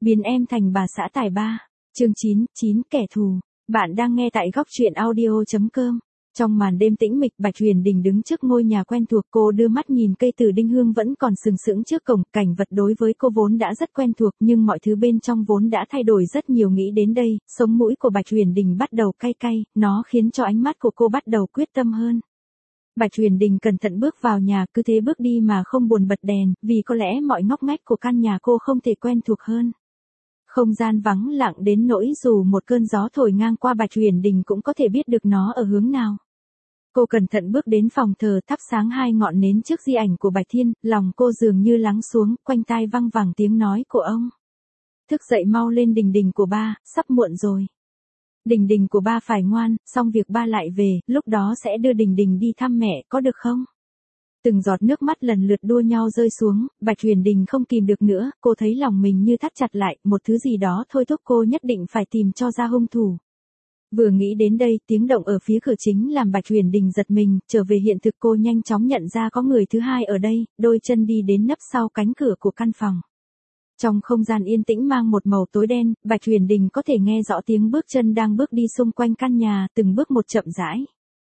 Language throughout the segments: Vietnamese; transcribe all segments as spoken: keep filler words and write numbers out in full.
Biến em thành bà xã tài ba. Chương chín, chín kẻ thù. Bạn đang nghe tại góc truyện audio chấm com. Trong màn đêm tĩnh mịch, Bạch Huyền Đình đứng trước ngôi nhà quen thuộc, cô đưa mắt nhìn cây tử đinh hương vẫn còn sừng sững trước cổng, cảnh vật đối với cô vốn đã rất quen thuộc, nhưng mọi thứ bên trong vốn đã thay đổi rất nhiều. Nghĩ đến đây, sống mũi của Bạch Huyền Đình bắt đầu cay cay, nó khiến cho ánh mắt của cô bắt đầu quyết tâm hơn. Bạch Huyền Đình cẩn thận bước vào nhà, cứ thế bước đi mà không buồn bật đèn, vì có lẽ mọi ngóc ngách của căn nhà cô không thể quen thuộc hơn. Không gian vắng lặng đến nỗi dù một cơn gió thổi ngang qua, Bạch Huyền Đình cũng có thể biết được nó ở hướng nào. Cô cẩn thận bước đến phòng thờ, thắp sáng hai ngọn nến trước di ảnh của Bạch Thiên, lòng cô dường như lắng xuống, quanh tai văng vẳng tiếng nói của ông. Thức dậy mau lên Đình Đình của ba, sắp muộn rồi. Đình Đình của ba phải ngoan, xong việc ba lại về, lúc đó sẽ đưa Đình Đình đi thăm mẹ, có được không? Từng giọt nước mắt lần lượt đua nhau rơi xuống, Bạch Huyền Đình không kìm được nữa, cô thấy lòng mình như thắt chặt lại, một thứ gì đó thôi thúc cô nhất định phải tìm cho ra hung thủ. Vừa nghĩ đến đây, tiếng động ở phía cửa chính làm Bạch Huyền Đình giật mình, trở về hiện thực cô nhanh chóng nhận ra có người thứ hai ở đây, đôi chân đi đến nấp sau cánh cửa của căn phòng. Trong không gian yên tĩnh mang một màu tối đen, Bạch Huyền Đình có thể nghe rõ tiếng bước chân đang bước đi xung quanh căn nhà, từng bước một chậm rãi.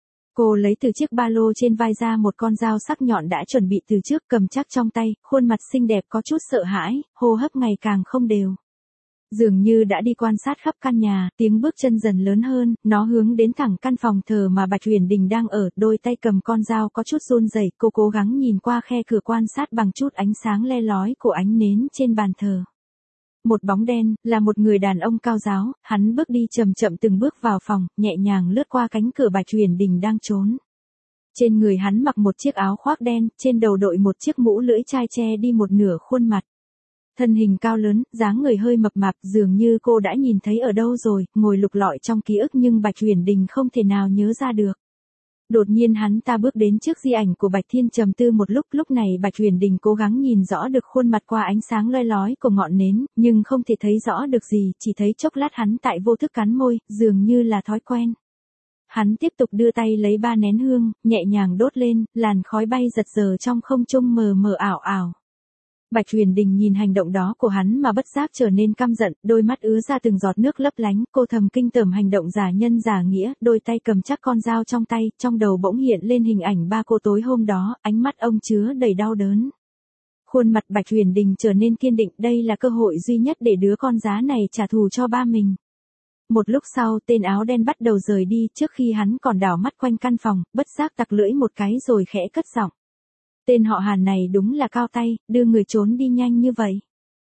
Cô lấy từ chiếc ba lô trên vai ra một con dao sắc nhọn đã chuẩn bị từ trước, cầm chắc trong tay, khuôn mặt xinh đẹp có chút sợ hãi, hô hấp ngày càng không đều. Dường như đã đi quan sát khắp căn nhà, tiếng bước chân dần lớn hơn, nó hướng đến thẳng căn phòng thờ mà Bạch Huyền Đình đang ở, đôi tay cầm con dao có chút run rẩy, cô cố gắng nhìn qua khe cửa quan sát bằng chút ánh sáng le lói của ánh nến trên bàn thờ. Một bóng đen, là một người đàn ông cao ráo, hắn bước đi chậm chậm từng bước vào phòng, nhẹ nhàng lướt qua cánh cửa Bạch Huyền Đình đang trốn. Trên người hắn mặc một chiếc áo khoác đen, trên đầu đội một chiếc mũ lưỡi chai che đi một nửa khuôn mặt. Thân hình cao lớn, dáng người hơi mập mạp, dường như cô đã nhìn thấy ở đâu rồi, ngồi lục lọi trong ký ức nhưng Bạch Huyền Đình không thể nào nhớ ra được. Đột nhiên hắn ta bước đến trước di ảnh của Bạch Thiên, trầm tư một lúc, lúc này Bạch Huyền Đình cố gắng nhìn rõ được khuôn mặt qua ánh sáng loi lói của ngọn nến, nhưng không thể thấy rõ được gì, chỉ thấy chốc lát hắn tại vô thức cắn môi, dường như là thói quen. Hắn tiếp tục đưa tay lấy ba nén hương, nhẹ nhàng đốt lên, làn khói bay giật giờ trong không trung mờ mờ ảo ảo. Bạch Huyền Đình nhìn hành động đó của hắn mà bất giác trở nên căm giận, đôi mắt ứa ra từng giọt nước lấp lánh, cô thầm kinh tởm hành động giả nhân giả nghĩa, đôi tay cầm chắc con dao trong tay, trong đầu bỗng hiện lên hình ảnh ba cô tối hôm đó, ánh mắt ông chứa đầy đau đớn. Khuôn mặt Bạch Huyền Đình trở nên kiên định, đây là cơ hội duy nhất để đứa con giá này trả thù cho ba mình. Một lúc sau, tên áo đen bắt đầu rời đi, trước khi hắn còn đảo mắt quanh căn phòng, bất giác tặc lưỡi một cái rồi khẽ cất giọng. Tên họ Hàn này đúng là cao tay, đưa người trốn đi nhanh như vậy.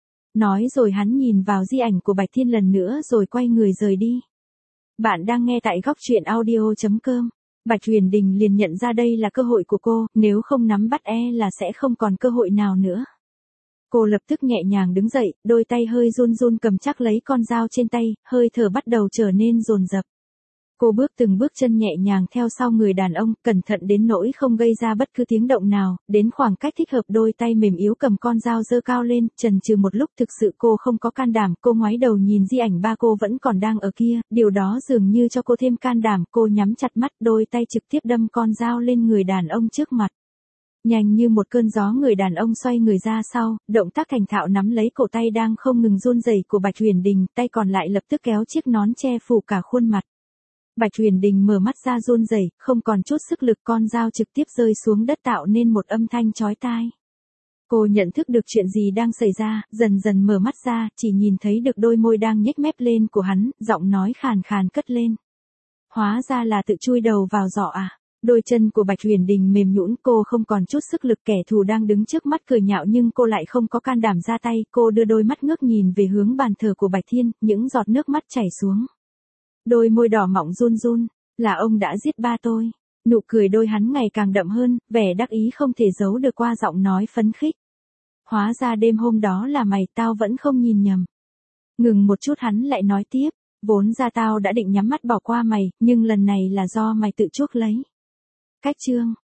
Nói rồi hắn nhìn vào di ảnh của Bạch Thiên lần nữa rồi quay người rời đi. Bạn đang nghe tại góc truyện audio chấm com. Bạch Huyền Đình liền nhận ra đây là cơ hội của cô, nếu không nắm bắt e là sẽ không còn cơ hội nào nữa. Cô lập tức nhẹ nhàng đứng dậy, đôi tay hơi run run cầm chắc lấy con dao trên tay, hơi thở bắt đầu trở nên dồn dập. Cô bước từng bước chân nhẹ nhàng theo sau người đàn ông, cẩn thận đến nỗi không gây ra bất cứ tiếng động nào, đến khoảng cách thích hợp đôi tay mềm yếu cầm con dao giơ cao lên, chần chừ một lúc thực sự cô không có can đảm, cô ngoái đầu nhìn di ảnh ba cô vẫn còn đang ở kia, điều đó dường như cho cô thêm can đảm, cô nhắm chặt mắt, đôi tay trực tiếp đâm con dao lên người đàn ông trước mặt. Nhanh như một cơn gió người đàn ông xoay người ra sau, động tác thành thạo nắm lấy cổ tay đang không ngừng run rẩy của Bạch Huyền Đình, tay còn lại lập tức kéo chiếc nón che phủ cả khuôn mặt. Bạch Huyền Đình mở mắt ra run rẩy, không còn chút sức lực, con dao trực tiếp rơi xuống đất tạo nên một âm thanh chói tai. Cô nhận thức được chuyện gì đang xảy ra, dần dần mở mắt ra, chỉ nhìn thấy được đôi môi đang nhếch mép lên của hắn, giọng nói khàn khàn cất lên. Hóa ra là tự chui đầu vào giỏ à. Đôi chân của Bạch Huyền Đình mềm nhũn, cô không còn chút sức lực, kẻ thù đang đứng trước mắt cười nhạo nhưng cô lại không có can đảm ra tay, cô đưa đôi mắt ngước nhìn về hướng bàn thờ của Bạch Thiên, những giọt nước mắt chảy xuống. Đôi môi đỏ mọng run run, là ông đã giết ba tôi. Nụ cười đôi hắn ngày càng đậm hơn, vẻ đắc ý không thể giấu được qua giọng nói phấn khích. Hóa ra đêm hôm đó là mày, tao vẫn không nhìn nhầm. Ngừng một chút hắn lại nói tiếp, vốn ra tao đã định nhắm mắt bỏ qua mày, nhưng lần này là do mày tự chuốc lấy. Cách chương.